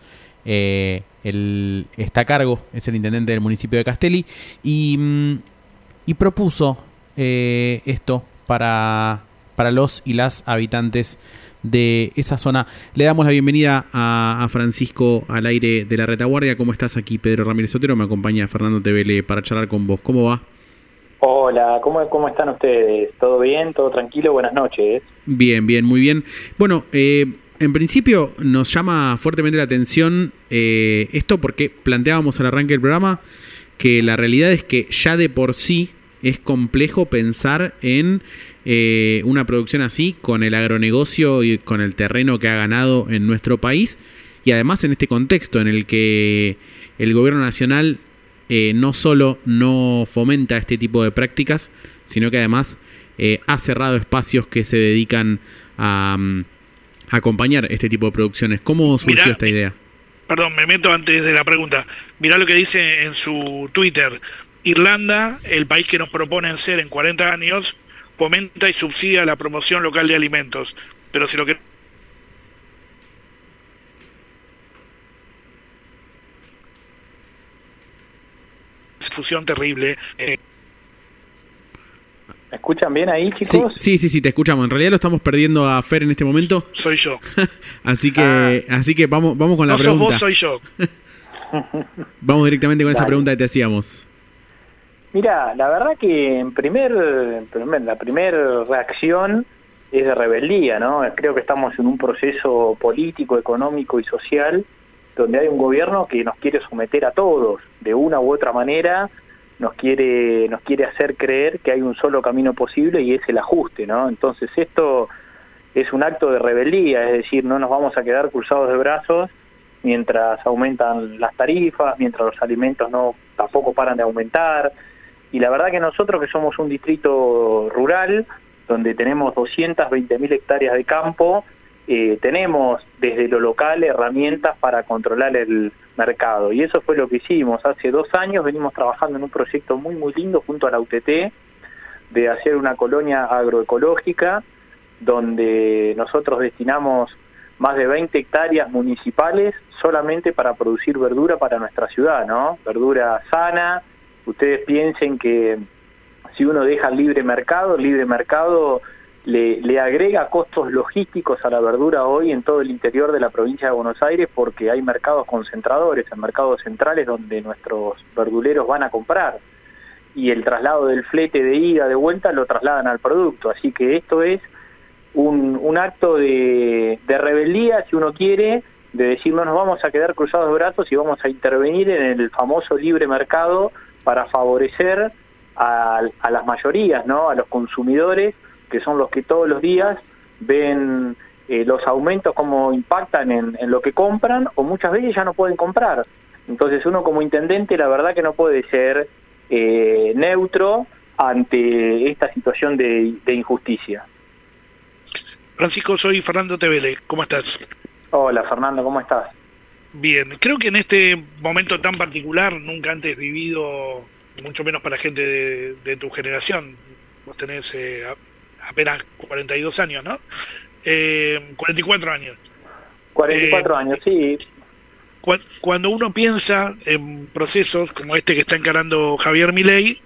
está a cargo, es el intendente del municipio de Castelli, y propuso esto para los y las habitantes de esa zona. Le damos la bienvenida a Francisco al aire de la retaguardia. ¿Cómo estás? Aquí Pedro Ramírez Otero, me acompaña Fernando Tevele para charlar con vos. ¿Cómo va? Hola, ¿cómo están ustedes? ¿Todo bien? ¿Todo tranquilo? Buenas noches. Bien, muy bien. Bueno, en principio nos llama fuertemente la atención esto porque planteábamos al arranque del programa que la realidad es que ya de por sí es complejo pensar en una producción así, con el agronegocio y con el terreno que ha ganado en nuestro país, y además en este contexto en el que el gobierno nacional no solo no fomenta este tipo de prácticas, sino que además ha cerrado espacios que se dedican acompañar este tipo de producciones. ¿Cómo surgió esta idea? Perdón, me meto antes de la pregunta. Mirá lo que dice en su Twitter. Irlanda, el país que nos proponen ser en 40 años, fomenta y subsidia la promoción local de alimentos. Pero si lo que... es fusión terrible. ¿Me escuchan bien ahí, chicos? Sí, te escuchamos. En realidad lo estamos perdiendo a Fer en este momento. Soy yo. así que vamos con la pregunta. No sos vos, soy yo. Vamos directamente con esa pregunta que te hacíamos. Mira, la verdad que la primera reacción es de rebeldía, ¿no? Creo que estamos en un proceso político, económico y social donde hay un gobierno que nos quiere someter a todos, de una u otra manera, nos quiere hacer creer que hay un solo camino posible y es el ajuste, ¿no? Entonces esto es un acto de rebeldía, es decir, no nos vamos a quedar cruzados de brazos mientras aumentan las tarifas, mientras los alimentos tampoco paran de aumentar. Y la verdad que nosotros, que somos un distrito rural, donde tenemos 220.000 hectáreas de campo, tenemos desde lo local herramientas para controlar el mercado. Y eso fue lo que hicimos. Hace 2 años venimos trabajando en un proyecto muy, muy lindo junto a la UTT, de hacer una colonia agroecológica, donde nosotros destinamos más de 20 hectáreas municipales solamente para producir verdura para nuestra ciudad, ¿no? Verdura sana. Ustedes piensen que si uno deja el libre mercado le agrega costos logísticos a la verdura hoy en todo el interior de la provincia de Buenos Aires, porque hay mercados concentradores, en mercados centrales donde nuestros verduleros van a comprar, y el traslado del flete de ida, de vuelta, lo trasladan al producto. Así que esto es un acto de rebeldía, si uno quiere, de decir no nos vamos a quedar cruzados de brazos y vamos a intervenir en el famoso libre mercado para favorecer a las mayorías, ¿no? A los consumidores, que son los que todos los días ven los aumentos cómo impactan en lo que compran, o muchas veces ya no pueden comprar. Entonces uno como intendente la verdad que no puede ser neutro ante esta situación de injusticia. Francisco, soy Fernando Tevele, ¿cómo estás? Hola Fernando, ¿cómo estás? Bien, creo que en este momento tan particular, nunca antes vivido, mucho menos para gente de tu generación, vos tenés apenas 42 años, ¿no? 44 años. 44 años, sí. Cuando uno piensa en procesos como este que está encarando Javier Milei,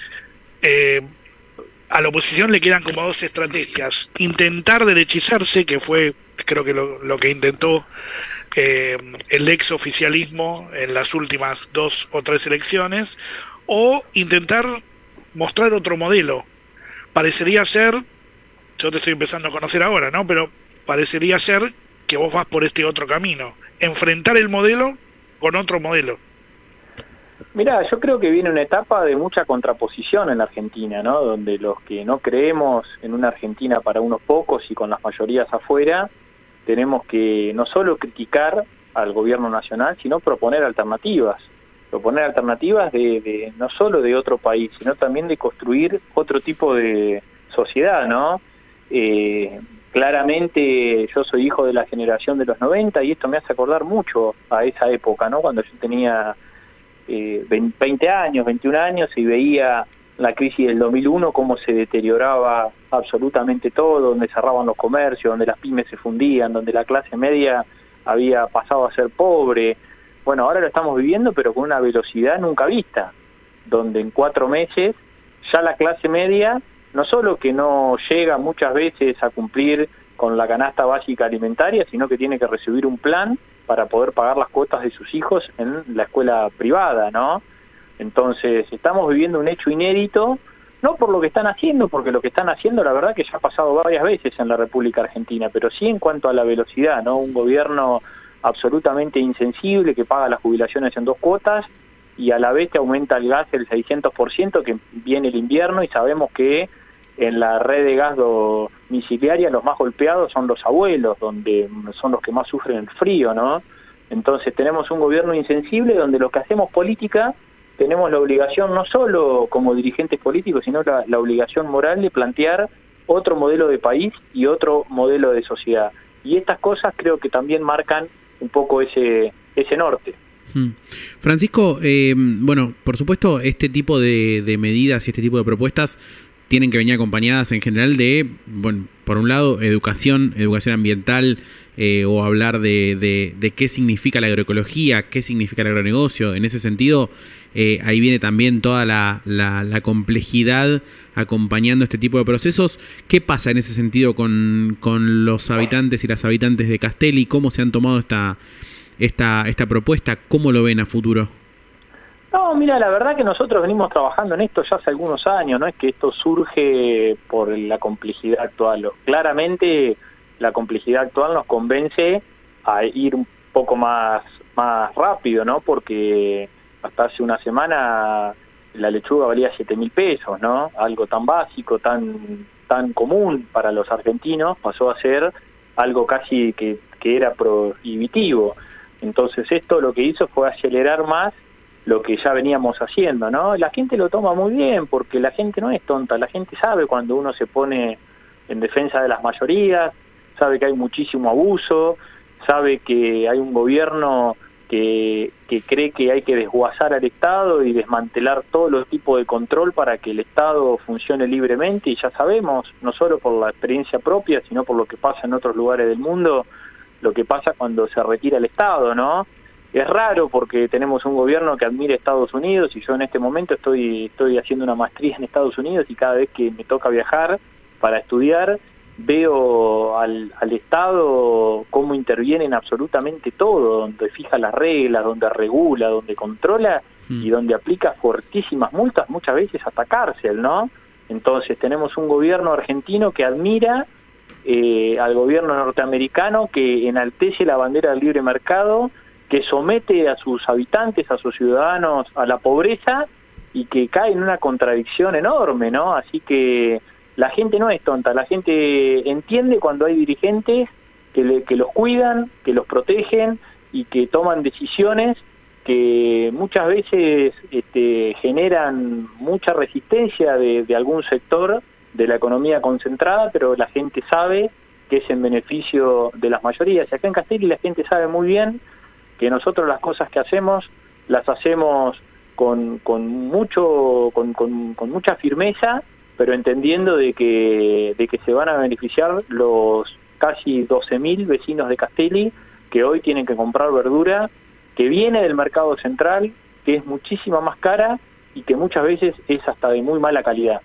a la oposición le quedan como 2 estrategias. Intentar derechizarse, que fue, creo que lo que intentó el ex oficialismo en las últimas 2 o 3 elecciones, o intentar mostrar otro modelo. Parecería ser, yo te estoy empezando a conocer ahora, ¿no? Pero parecería ser que vos vas por este otro camino. Enfrentar el modelo con otro modelo. Mirá, yo creo que viene una etapa de mucha contraposición en la Argentina, ¿no? Donde los que no creemos en una Argentina para unos pocos y con las mayorías afuera, tenemos que no solo criticar al gobierno nacional, sino proponer alternativas. Proponer alternativas de no solo de otro país, sino también de construir otro tipo de sociedad, ¿no? Claramente yo soy hijo de la generación de los 90 y esto me hace acordar mucho a esa época, ¿no? Cuando yo tenía 20 años, 21 años y veía la crisis del 2001, cómo se deterioraba absolutamente todo, donde cerraban los comercios, donde las pymes se fundían, donde la clase media había pasado a ser pobre. Bueno, ahora lo estamos viviendo, pero con una velocidad nunca vista, donde en 4 meses ya la clase media no solo que no llega muchas veces a cumplir con la canasta básica alimentaria, sino que tiene que recibir un plan para poder pagar las cuotas de sus hijos en la escuela privada, ¿no? Entonces estamos viviendo un hecho inédito, no por lo que están haciendo, porque lo que están haciendo la verdad que ya ha pasado varias veces en la República Argentina, pero sí en cuanto a la velocidad, ¿no? Un gobierno absolutamente insensible que paga las jubilaciones en 2 cuotas y a la vez te aumenta el gas el 600%, que viene el invierno y sabemos que en la red de gas domiciliaria los más golpeados son los abuelos, donde son los que más sufren el frío, ¿no? Entonces tenemos un gobierno insensible donde los que hacemos política tenemos la obligación, no solo como dirigentes políticos, sino la obligación moral de plantear otro modelo de país y otro modelo de sociedad. Y estas cosas creo que también marcan un poco ese norte. Francisco, bueno, por supuesto, este tipo de medidas y este tipo de propuestas tienen que venir acompañadas en general de, bueno, por un lado, educación ambiental, o hablar de qué significa la agroecología, qué significa el agronegocio. En ese sentido, ahí viene también toda la complejidad acompañando este tipo de procesos. ¿Qué pasa en ese sentido con los habitantes y las habitantes de Castelli? ¿Cómo se han tomado esta propuesta? ¿Cómo lo ven a futuro? No, mira, la verdad que nosotros venimos trabajando en esto ya hace algunos años, no es que esto surge por la complejidad actual. Claramente la complejidad actual nos convence a ir un poco más rápido, ¿no? Porque hasta hace una semana la lechuga valía 7.000 pesos, ¿no? Algo tan básico, tan común para los argentinos, pasó a ser algo casi que era prohibitivo. Entonces esto lo que hizo fue acelerar más lo que ya veníamos haciendo, ¿no? La gente lo toma muy bien, porque la gente no es tonta, la gente sabe cuando uno se pone en defensa de las mayorías, sabe que hay muchísimo abuso, sabe que hay un gobierno que cree que hay que desguazar al Estado y desmantelar todos los tipos de control para que el Estado funcione libremente, y ya sabemos, no solo por la experiencia propia, sino por lo que pasa en otros lugares del mundo, lo que pasa cuando se retira el Estado, ¿no? Es raro porque tenemos un gobierno que admira a Estados Unidos, y yo en este momento estoy haciendo una maestría en Estados Unidos, y cada vez que me toca viajar para estudiar veo al Estado cómo interviene en absolutamente todo, donde fija las reglas, donde regula, donde controla y donde aplica fuertísimas multas, muchas veces hasta cárcel, ¿no? Entonces tenemos un gobierno argentino que admira al gobierno norteamericano, que enaltece la bandera del libre mercado, que somete a sus habitantes, a sus ciudadanos a la pobreza, y que cae en una contradicción enorme, ¿no? Así que la gente no es tonta, la gente entiende cuando hay dirigentes que los cuidan, que los protegen y que toman decisiones que muchas veces generan mucha resistencia de algún sector de la economía concentrada, pero la gente sabe que es en beneficio de las mayorías. Y acá en Castelli la gente sabe muy bien que nosotros las cosas que hacemos las hacemos con mucha firmeza, pero entendiendo de que se van a beneficiar los casi 12.000 vecinos de Castelli, que hoy tienen que comprar verdura que viene del mercado central, que es muchísima más cara y que muchas veces es hasta de muy mala calidad.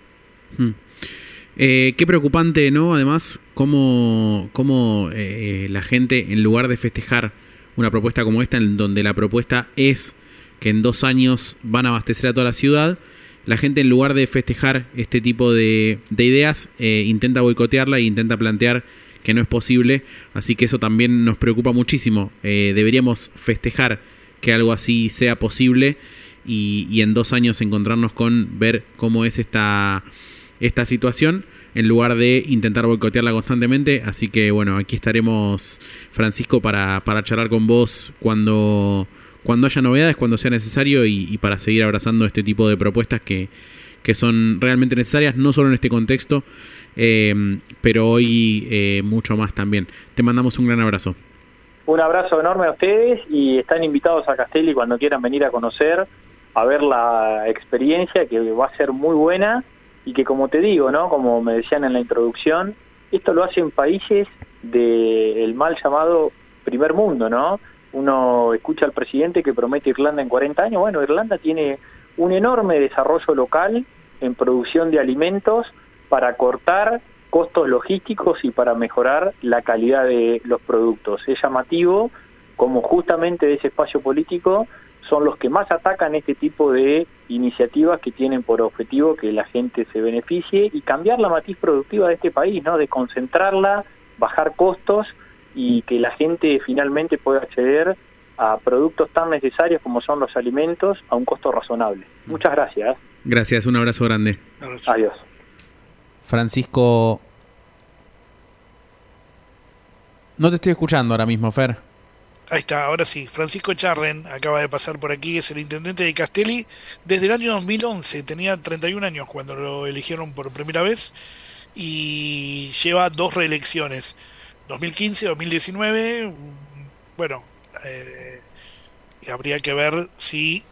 Qué preocupante, ¿no? Además, cómo la gente, en lugar de festejar una propuesta como esta, en donde la propuesta es que en 2 años van a abastecer a toda la ciudad, la gente, en lugar de festejar este tipo de ideas, intenta boicotearla e intenta plantear que no es posible. Así que eso también nos preocupa muchísimo. Deberíamos festejar que algo así sea posible y en 2 años encontrarnos con ver cómo es esta situación, en lugar de intentar boicotearla constantemente. Así que bueno, aquí estaremos, Francisco, para charlar con vos cuando haya novedades, cuando sea necesario, y para seguir abrazando este tipo de propuestas que son realmente necesarias, no solo en este contexto, pero hoy mucho más también. Te mandamos un gran abrazo. Un abrazo enorme a ustedes, y están invitados a Castelli cuando quieran venir a conocer, a ver la experiencia, que va a ser muy buena, y que, como te digo, ¿no? Como me decían en la introducción, esto lo hacen países del mal llamado primer mundo, ¿no? Uno escucha al presidente que promete Irlanda en 40 años. Bueno, Irlanda tiene un enorme desarrollo local en producción de alimentos para cortar costos logísticos y para mejorar la calidad de los productos. Es llamativo como justamente de ese espacio político son los que más atacan este tipo de iniciativas que tienen por objetivo que la gente se beneficie y cambiar la matriz productiva de este país, ¿no? De concentrarla, bajar costos y que la gente finalmente pueda acceder a productos tan necesarios como son los alimentos a un costo razonable. Muchas gracias. Gracias, un abrazo grande. Adiós. Francisco, no te estoy escuchando ahora mismo, Fer. Ahí está, ahora sí. Francisco Charren acaba de pasar por aquí, es el intendente de Castelli desde el año 2011. Tenía 31 años cuando lo eligieron por primera vez y lleva 2 reelecciones, 2015, 2019. Bueno, habría que ver si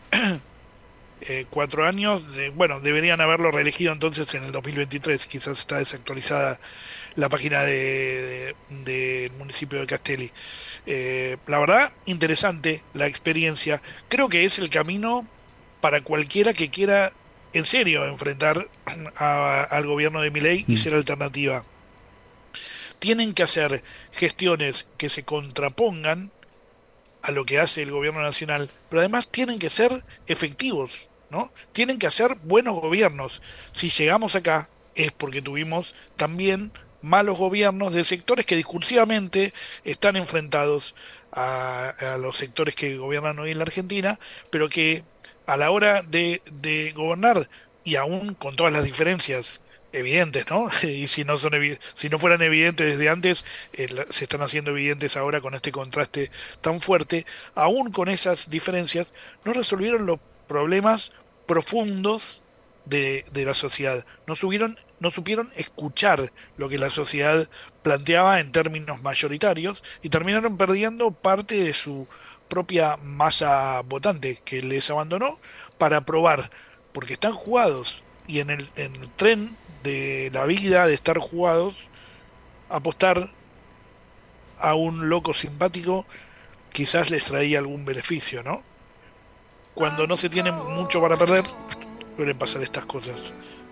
4 años, bueno, deberían haberlo reelegido entonces en el 2023, quizás está desactualizada la página del municipio de Castelli. La verdad, interesante la experiencia. Creo que es el camino para cualquiera que quiera en serio enfrentar al gobierno de Milei y ser alternativa. Tienen que hacer gestiones que se contrapongan a lo que hace el gobierno nacional, pero además tienen que ser efectivos, ¿no? Tienen que hacer buenos gobiernos. Si llegamos acá es porque tuvimos también malos gobiernos de sectores que discursivamente están enfrentados a los sectores que gobiernan hoy en la Argentina, pero que a la hora de gobernar, y aún con todas las diferencias evidentes, ¿no? Y si no fueran evidentes desde antes, se están haciendo evidentes ahora con este contraste tan fuerte. Aún con esas diferencias, no resolvieron los problemas profundos de la sociedad. No supieron escuchar lo que la sociedad planteaba en términos mayoritarios y terminaron perdiendo parte de su propia masa votante que les abandonó para probar, porque están jugados, y en el tren de la vida de estar jugados, apostar a un loco simpático quizás les traía algún beneficio, ¿no? Cuando no se tiene mucho para perder, suelen pasar estas cosas.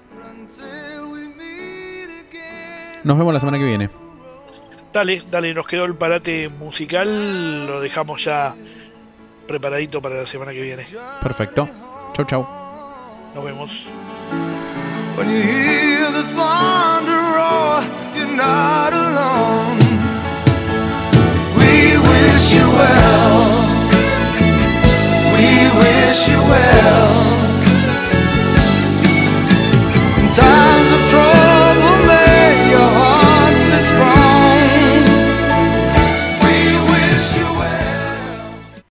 Nos vemos la semana que viene. Dale, nos quedó el parate musical, lo dejamos ya preparadito para la semana que viene. Perfecto. Chau. Nos vemos. When you hear the thunder roar, you're not alone. We wish you well. We wish you well.